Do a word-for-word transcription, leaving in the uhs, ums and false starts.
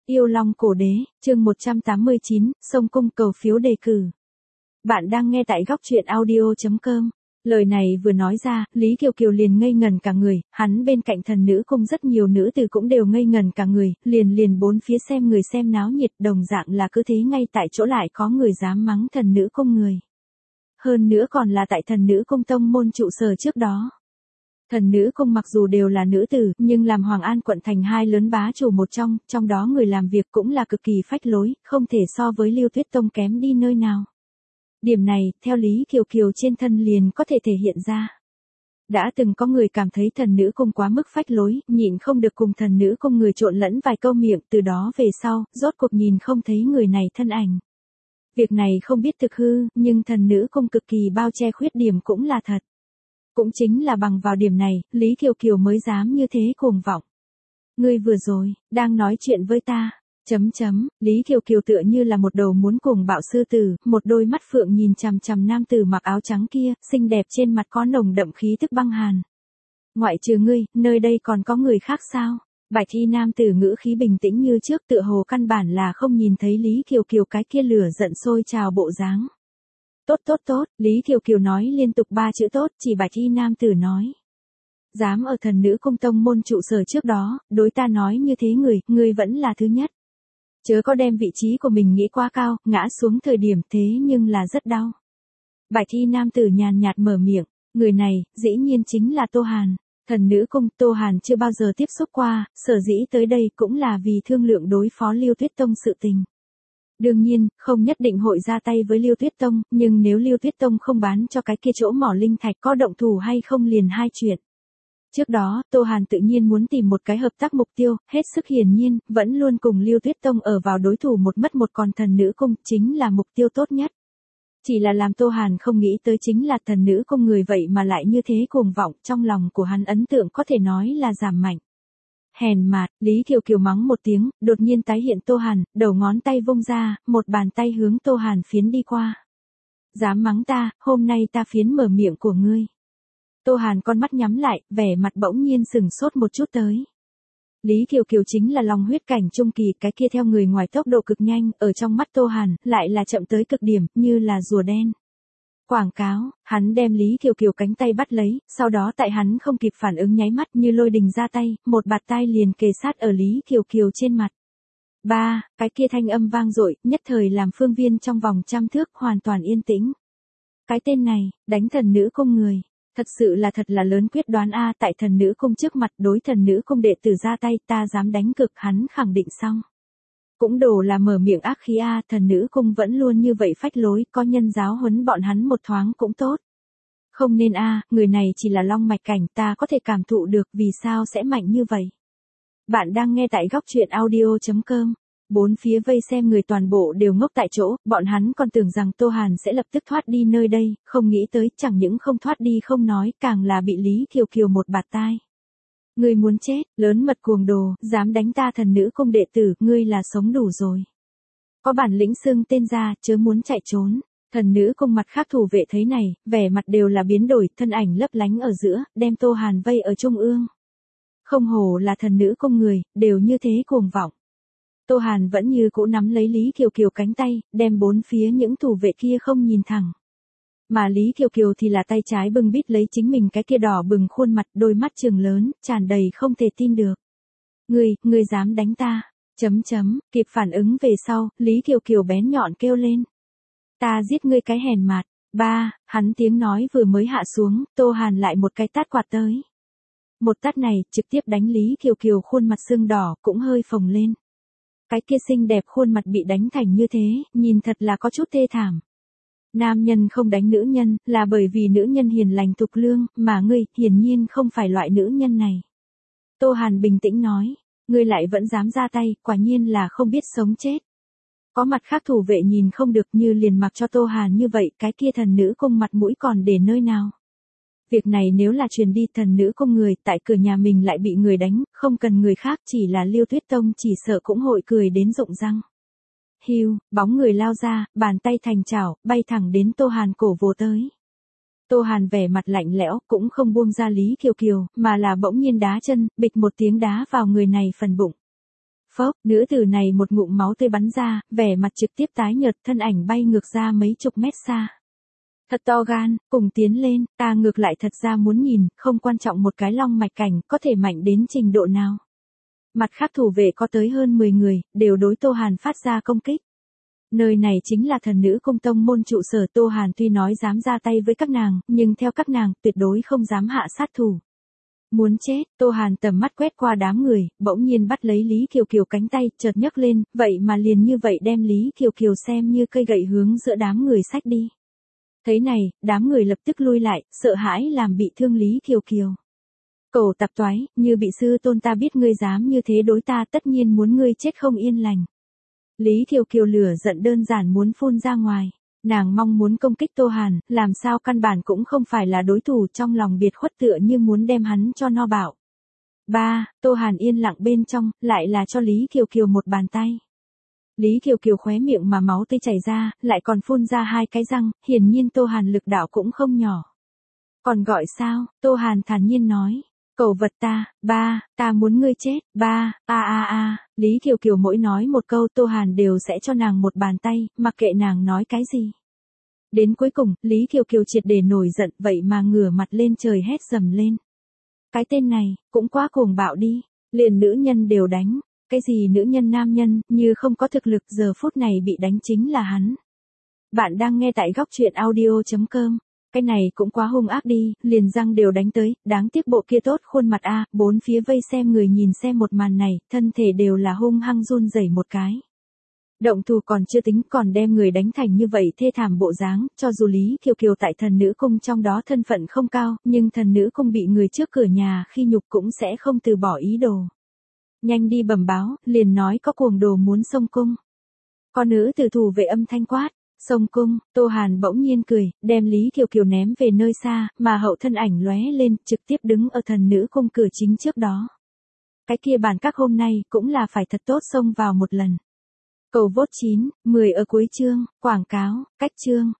Yêu Long Cổ Đế, chương một trăm tám mươi chín, Sông Cung cầu phiếu đề cử. Bạn đang nghe tại góc truyện audio chấm com. Lời này vừa nói ra, Lý Kiều Kiều liền ngây ngẩn cả người, hắn bên cạnh thần nữ cung rất nhiều nữ tử cũng đều ngây ngẩn cả người, liền liền bốn phía xem người xem náo nhiệt, đồng dạng là cứ thế ngay tại chỗ lại có người dám mắng thần nữ cung người. Hơn nữa còn là tại thần nữ cung tông môn trụ sở trước đó. Thần nữ cung mặc dù đều là nữ tử, nhưng làm Hoàng An quận thành hai lớn bá chủ một trong, trong đó người làm việc cũng là cực kỳ phách lối, không thể so với Lưu Tuyết Tông kém đi nơi nào. Điểm này, theo Lý Kiều Kiều trên thân liền có thể thể hiện ra. Đã từng có người cảm thấy thần nữ cung quá mức phách lối, nhịn không được cùng thần nữ cung người trộn lẫn vài câu miệng, từ đó về sau, rốt cuộc nhìn không thấy người này thân ảnh. Việc này không biết thực hư, nhưng thần nữ cung cực kỳ bao che khuyết điểm cũng là thật. Cũng chính là bằng vào điểm này, Lý Kiều Kiều mới dám như thế cuồng vọng. Ngươi vừa rồi, đang nói chuyện với ta, chấm chấm, Lý Kiều Kiều tựa như là một đầu muốn cuồng bạo sư tử, một đôi mắt phượng nhìn chằm chằm nam tử mặc áo trắng kia, xinh đẹp trên mặt có nồng đậm khí tức băng hàn. Ngoại trừ ngươi, nơi đây còn có người khác sao? Bạch y nam tử ngữ khí bình tĩnh như trước, tựa hồ căn bản là không nhìn thấy Lý Kiều Kiều cái kia lửa giận sôi trào bộ dáng. Tốt tốt tốt, Lý Kiều Kiều nói liên tục ba chữ tốt, chỉ bạch y nam tử nói. Dám ở thần nữ cung tông môn trụ sở trước đó, đối ta nói như thế người, người vẫn là thứ nhất. Chớ có đem vị trí của mình nghĩ quá cao, ngã xuống thời điểm thế nhưng là rất đau. Bạch y nam tử nhàn nhạt mở miệng, người này, dĩ nhiên chính là Tô Hàn. Thần nữ cung Tô Hàn chưa bao giờ tiếp xúc qua, sở dĩ tới đây cũng là vì thương lượng đối phó Lưu Tuyết Tông sự tình. Đương nhiên, không nhất định hội ra tay với Lưu Tuyết Tông, nhưng nếu Lưu Tuyết Tông không bán cho cái kia chỗ mỏ linh thạch có động thủ hay không liền hai chuyện. Trước đó, Tô Hàn tự nhiên muốn tìm một cái hợp tác mục tiêu, hết sức hiển nhiên, vẫn luôn cùng Lưu Tuyết Tông ở vào đối thủ một mất một còn thần nữ cung chính là mục tiêu tốt nhất. Chỉ là làm Tô Hàn không nghĩ tới chính là thần nữ cung người vậy mà lại như thế cuồng vọng, trong lòng của hắn ấn tượng có thể nói là giảm mạnh. Hèn mạt, Lý Kiều Kiều mắng một tiếng, đột nhiên tái hiện Tô Hàn, đầu ngón tay vung ra, một bàn tay hướng Tô Hàn phiến đi qua. Dám mắng ta, hôm nay ta phiến mở miệng của ngươi. Tô Hàn con mắt nhắm lại, vẻ mặt bỗng nhiên sừng sốt một chút tới. Lý Kiều Kiều chính là long huyết cảnh trung kỳ, cái kia theo người ngoài tốc độ cực nhanh, ở trong mắt Tô Hàn, lại là chậm tới cực điểm, như là rùa đen. Quảng cáo, hắn đem Lý Kiều Kiều cánh tay bắt lấy, sau đó tại hắn không kịp phản ứng nháy mắt như lôi đình ra tay, một bạt tai liền kề sát ở Lý Kiều Kiều trên mặt. Ba, cái kia thanh âm vang dội, nhất thời làm phương viên trong vòng trăm thước hoàn toàn yên tĩnh. Cái tên này, đánh thần nữ cung người. Thật sự là thật là lớn quyết đoán a, tại thần nữ cung trước mặt đối thần nữ cung đệ tử ra tay, ta dám đánh cực, hắn khẳng định xong. Cũng đồ là mở miệng ác khí a, thần nữ cung vẫn luôn như vậy phách lối, có nhân giáo huấn bọn hắn một thoáng cũng tốt. Không nên a, người này chỉ là long mạch cảnh, ta có thể cảm thụ được vì sao sẽ mạnh như vậy. Bạn đang nghe tại góc truyện audio chấm com. Bốn phía vây xem người toàn bộ đều ngốc tại chỗ, bọn hắn còn tưởng rằng Tô Hàn sẽ lập tức thoát đi nơi đây, không nghĩ tới chẳng những không thoát đi không nói, càng là bị Lý Kiều Kiều một bạt tai. Ngươi muốn chết, lớn mật cuồng đồ, dám đánh ta thần nữ cung đệ tử, ngươi là sống đủ rồi. Có bản lĩnh xưng tên ra, chớ muốn chạy trốn. Thần nữ cung mặt khác thủ vệ thấy này, vẻ mặt đều là biến đổi, thân ảnh lấp lánh ở giữa, đem Tô Hàn vây ở trung ương. Không hổ là thần nữ cung người, đều như thế cuồng vọng. Tô Hàn vẫn như cũ nắm lấy Lý Kiều Kiều cánh tay, đem bốn phía những thủ vệ kia không nhìn thẳng. Mà Lý Kiều Kiều thì là tay trái bưng bít lấy chính mình cái kia đỏ bừng khuôn mặt, đôi mắt trừng lớn, tràn đầy không thể tin được. Ngươi, ngươi dám đánh ta, chấm chấm, kịp phản ứng về sau, Lý Kiều Kiều bén nhọn kêu lên. Ta giết ngươi cái hèn mạt, ba, hắn tiếng nói vừa mới hạ xuống, Tô Hàn lại một cái tát quạt tới. Một tát này, trực tiếp đánh Lý Kiều Kiều khuôn mặt sưng đỏ, cũng hơi phồng lên. Cái kia xinh đẹp khuôn mặt bị đánh thành như thế, nhìn thật là có chút thê thảm. Nam nhân không đánh nữ nhân, là bởi vì nữ nhân hiền lành tục lương, mà ngươi, hiển nhiên không phải loại nữ nhân này. Tô Hàn bình tĩnh nói, ngươi lại vẫn dám ra tay, quả nhiên là không biết sống chết. Có mặt khác thủ vệ nhìn không được như liền mặc cho Tô Hàn như vậy, cái kia thần nữ cung mặt mũi còn để nơi nào. Việc này nếu là truyền đi thần nữ cung người, tại cửa nhà mình lại bị người đánh, không cần người khác, chỉ là Lưu Tuyết Tông chỉ sợ cũng hội cười đến rụng răng. Hiu, bóng người lao ra, bàn tay thành chảo, bay thẳng đến Tô Hàn cổ vồ tới. Tô Hàn vẻ mặt lạnh lẽo, cũng không buông ra Lý Kiều Kiều, mà là bỗng nhiên đá chân, bịch một tiếng đá vào người này phần bụng. Phốc, nữ tử này một ngụm máu tươi bắn ra, vẻ mặt trực tiếp tái nhợt, thân ảnh bay ngược ra mấy chục mét xa. Thật to gan, cùng tiến lên, ta ngược lại thật ra muốn nhìn, không quan trọng một cái long mạch cảnh có thể mạnh đến trình độ nào. Mặt khác thủ vệ có tới hơn mười người, đều đối Tô Hàn phát ra công kích. Nơi này chính là thần nữ cung tông môn trụ sở. Tô Hàn tuy nói dám ra tay với các nàng, nhưng theo các nàng, tuyệt đối không dám hạ sát thủ. Muốn chết, Tô Hàn tầm mắt quét qua đám người, bỗng nhiên bắt lấy Lý Kiều Kiều cánh tay, chợt nhấc lên, vậy mà liền như vậy đem Lý Kiều Kiều xem như cây gậy hướng giữa đám người xách đi. Thấy này, đám người lập tức lui lại, sợ hãi làm bị thương Lý Kiều Kiều. Cẩu tạp toái, như bị sư tôn ta biết ngươi dám như thế đối ta, tất nhiên muốn ngươi chết không yên lành. Lý Kiều Kiều lửa giận đơn giản muốn phun ra ngoài. Nàng mong muốn công kích Tô Hàn, làm sao căn bản cũng không phải là đối thủ, trong lòng biệt khuất tựa như muốn đem hắn cho no bạo. Ba, Tô Hàn yên lặng bên trong, lại là cho Lý Kiều Kiều một bàn tay. Lý Kiều Kiều khóe miệng mà máu tươi chảy ra, lại còn phun ra hai cái răng, hiển nhiên Tô Hàn lực đạo cũng không nhỏ. Còn gọi sao? Tô Hàn thản nhiên nói. Cẩu vật ta, ba, ta muốn ngươi chết, ba, a a a, Lý Kiều Kiều mỗi nói một câu Tô Hàn đều sẽ cho nàng một bàn tay, mặc kệ nàng nói cái gì. Đến cuối cùng, Lý Kiều Kiều triệt để nổi giận, vậy mà ngửa mặt lên trời hét dầm lên. Cái tên này, cũng quá cuồng bạo đi, liền nữ nhân đều đánh, cái gì nữ nhân nam nhân, như không có thực lực, giờ phút này bị đánh chính là hắn. Bạn đang nghe tại góc truyện audio chấm com. Cái này cũng quá hung ác đi, liền răng đều đánh tới, đáng tiếc bộ kia tốt khuôn mặt a, bốn phía vây xem người nhìn xem một màn này, thân thể đều là hung hăng run rẩy một cái. Động thủ còn chưa tính, còn đem người đánh thành như vậy thê thảm bộ dáng, cho dù Lý Kiều Kiều tại thần nữ cung trong đó thân phận không cao, nhưng thần nữ cung bị người trước cửa nhà khi nhục cũng sẽ không từ bỏ ý đồ. Nhanh đi bẩm báo, liền nói có cuồng đồ muốn xông cung. Con nữ tử thủ vệ âm thanh quát. Xông cung, Tô Hàn bỗng nhiên cười, đem Lý Kiều Kiều ném về nơi xa, mà hậu thân ảnh lóe lên, trực tiếp đứng ở thần nữ cung cửa chính trước đó. Cái kia bản các hôm nay, cũng là phải thật tốt xông vào một lần. Cầu vốt chín, mười ở cuối chương, quảng cáo, cách chương.